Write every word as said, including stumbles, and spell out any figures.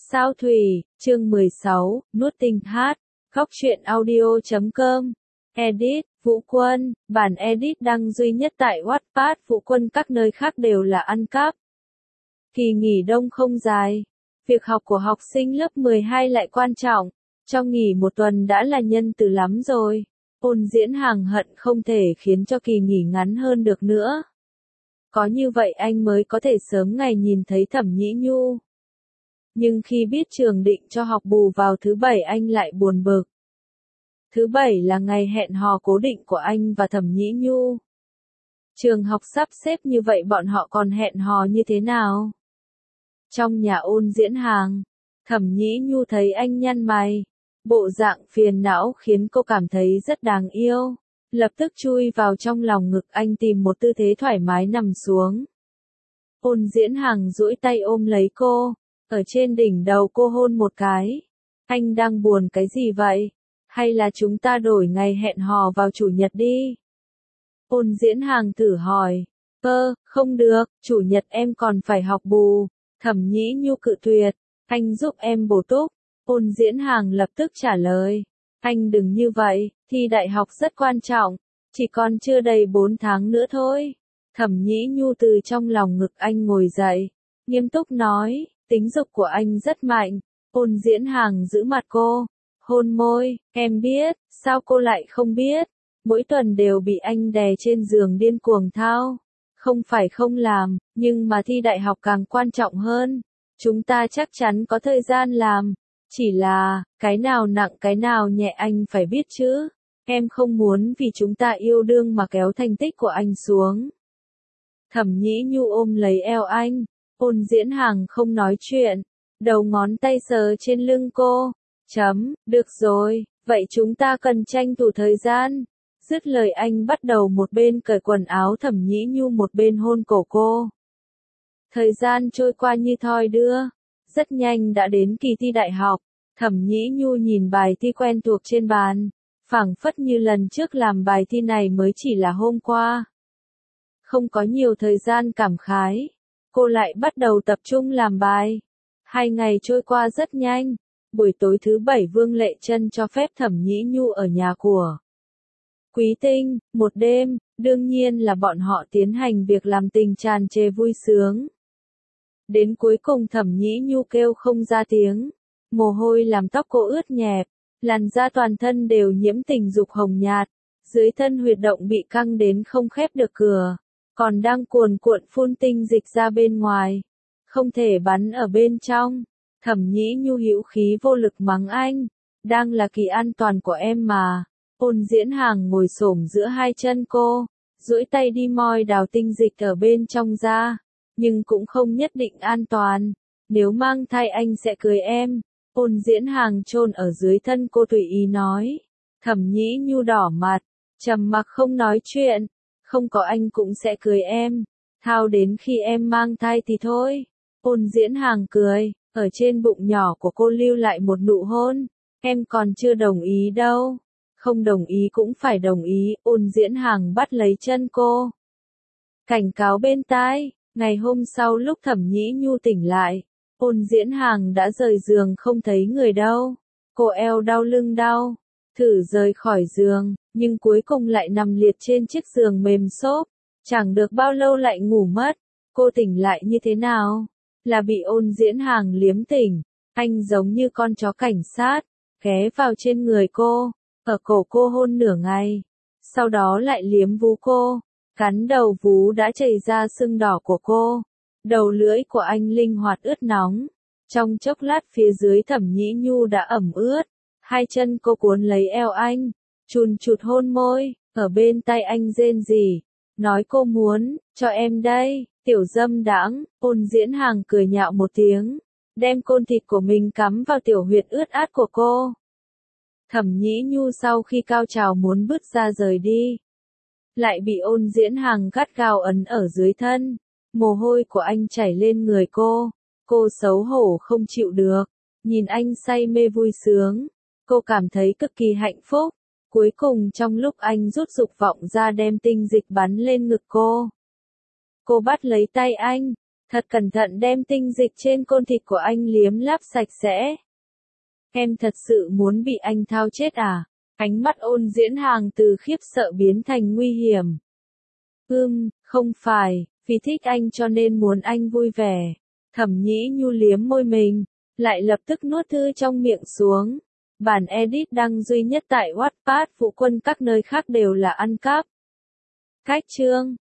Sao Thủy, chương mười sáu, nuốt tinh hát, góc truyện audio chấm com, edit, Vũ Quân, bản edit đăng duy nhất tại Wattpad. Vũ Quân các nơi khác đều là ăn cắp. Kỳ nghỉ đông không dài, việc học của học sinh lớp mười hai lại quan trọng, cho nghỉ một tuần đã là nhân từ lắm rồi. Ôn Diễn Hàng hận không thể khiến cho kỳ nghỉ ngắn hơn được nữa. Có như vậy anh mới có thể sớm ngày nhìn thấy Thẩm Nhĩ Nhu. Nhưng khi biết trường định cho học bù vào thứ bảy anh lại buồn bực. Thứ bảy là ngày hẹn hò cố định của anh và Thẩm Nhĩ Nhu. Trường học sắp xếp như vậy bọn họ còn hẹn hò như thế nào? Trong nhà Ôn Diễn Hàng, Thẩm Nhĩ Nhu thấy anh nhăn mày, bộ dạng phiền não khiến cô cảm thấy rất đáng yêu. Lập tức chui vào trong lòng ngực anh tìm một tư thế thoải mái nằm xuống. Ôn Diễn Hàng duỗi tay ôm lấy cô, ở trên đỉnh đầu cô hôn một cái. Anh đang buồn cái gì vậy? Hay là chúng ta đổi ngày hẹn hò vào chủ nhật đi? Ôn Diễn Hàng thử hỏi. Ơ, không được, chủ nhật em còn phải học bù. Thẩm Nhĩ Nhu cự tuyệt. Anh giúp em bổ túc. Ôn Diễn Hàng lập tức trả lời. Anh đừng như vậy, thi đại học rất quan trọng. Chỉ còn chưa đầy bốn tháng nữa thôi. Thẩm Nhĩ Nhu từ trong lòng ngực anh ngồi dậy, nghiêm túc nói. Tính dục của anh rất mạnh. Ôn Diễn Hàng giữ mặt cô, hôn môi. Em biết, sao cô lại không biết? Mỗi tuần đều bị anh đè trên giường điên cuồng thao. Không phải không làm, nhưng mà thi đại học càng quan trọng hơn. Chúng ta chắc chắn có thời gian làm. Chỉ là, cái nào nặng cái nào nhẹ anh phải biết chứ. Em không muốn vì chúng ta yêu đương mà kéo thành tích của anh xuống. Thẩm Nhĩ Nhu ôm lấy eo anh. Ôn Diễn Hàng không nói chuyện, đầu ngón tay sờ trên lưng cô. Chấm, được rồi, vậy chúng ta cần tranh thủ thời gian. Dứt lời anh bắt đầu một bên cởi quần áo Thẩm Nhĩ Nhu một bên hôn cổ cô. Thời gian trôi qua như thoi đưa, rất nhanh đã đến kỳ thi đại học. Thẩm Nhĩ Nhu nhìn bài thi quen thuộc trên bàn, phảng phất như lần trước làm bài thi này mới chỉ là hôm qua. Không có nhiều thời gian cảm khái. Cô lại bắt đầu tập trung làm bài. Hai ngày trôi qua rất nhanh. Buổi tối thứ bảy Vương Lệ Trân cho phép Thẩm Nhĩ Nhu ở nhà của Quý Tinh, một đêm, đương nhiên là bọn họ tiến hành việc làm tình tràn trề vui sướng. Đến cuối cùng Thẩm Nhĩ Nhu kêu không ra tiếng. Mồ hôi làm tóc cô ướt nhẹp, làn da toàn thân đều nhiễm tình dục hồng nhạt, dưới thân huyệt động bị căng đến không khép được cửa. Còn đang cuồn cuộn phun tinh dịch ra bên ngoài, không thể bắn ở bên trong. Thẩm Nhĩ Nhu hữu khí vô lực mắng anh, đang là kỳ an toàn của em mà. Ôn Diễn Hàng ngồi xổm giữa hai chân cô, duỗi tay đi moi đào tinh dịch ở bên trong ra, nhưng cũng không nhất định an toàn. Nếu mang thai anh sẽ cưới em. Ôn Diễn Hàng chôn ở dưới thân cô tùy ý nói. Thẩm Nhĩ Nhu đỏ mặt, trầm mặc không nói chuyện. Không có anh cũng sẽ cưới em. Thao đến khi em mang thai thì thôi. Ôn Diễn Hàng cười, ở trên bụng nhỏ của cô lưu lại một nụ hôn. Em còn chưa đồng ý đâu. Không đồng ý cũng phải đồng ý. Ôn Diễn Hàng bắt lấy chân cô, cảnh cáo bên tai. Ngày hôm sau lúc Thẩm Nhĩ Nhu tỉnh lại, Ôn Diễn Hàng đã rời giường không thấy người đâu. Cô eo đau lưng đau, thử rời khỏi giường, nhưng cuối cùng lại nằm liệt trên chiếc giường mềm xốp. Chẳng được bao lâu lại ngủ mất. Cô tỉnh lại như thế nào? Là bị Ôn Diễn Hàng liếm tỉnh. Anh giống như con chó cảnh sát, ghé vào trên người cô, ở cổ cô hôn nửa ngày. Sau đó lại liếm vú cô, cắn đầu vú đã chảy ra sưng đỏ của cô. Đầu lưỡi của anh linh hoạt ướt nóng. Trong chốc lát phía dưới Thẩm Nhĩ Nhu đã ẩm ướt. Hai chân cô cuốn lấy eo anh, chùn chụt hôn môi, ở bên tay anh rên rỉ, nói cô muốn, cho em đây, tiểu dâm đãng. Ôn Diễn Hàng cười nhạo một tiếng, đem côn thịt của mình cắm vào tiểu huyệt ướt át của cô. Thẩm Nhĩ Nhu sau khi cao trào muốn bước ra rời đi, lại bị Ôn Diễn Hàng gắt gao ấn ở dưới thân. Mồ hôi của anh chảy lên người cô, cô xấu hổ không chịu được, nhìn anh say mê vui sướng, cô cảm thấy cực kỳ hạnh phúc. Cuối cùng trong lúc anh rút dục vọng ra đem tinh dịch bắn lên ngực cô, cô bắt lấy tay anh, Thật cẩn thận đem tinh dịch trên côn thịt của anh liếm láp sạch sẽ. Em thật sự muốn bị anh thao chết à? Ánh mắt Ôn Diễn Hàng từ khiếp sợ biến thành nguy hiểm. Ưm, không phải, vì thích anh cho nên muốn anh vui vẻ. Thẩm Nhĩ Nhu liếm môi mình, lại lập tức nuốt thư trong miệng xuống. Bản edit đăng duy nhất tại Wattpad, phụ quân các nơi khác đều là ăn cắp. Cách chương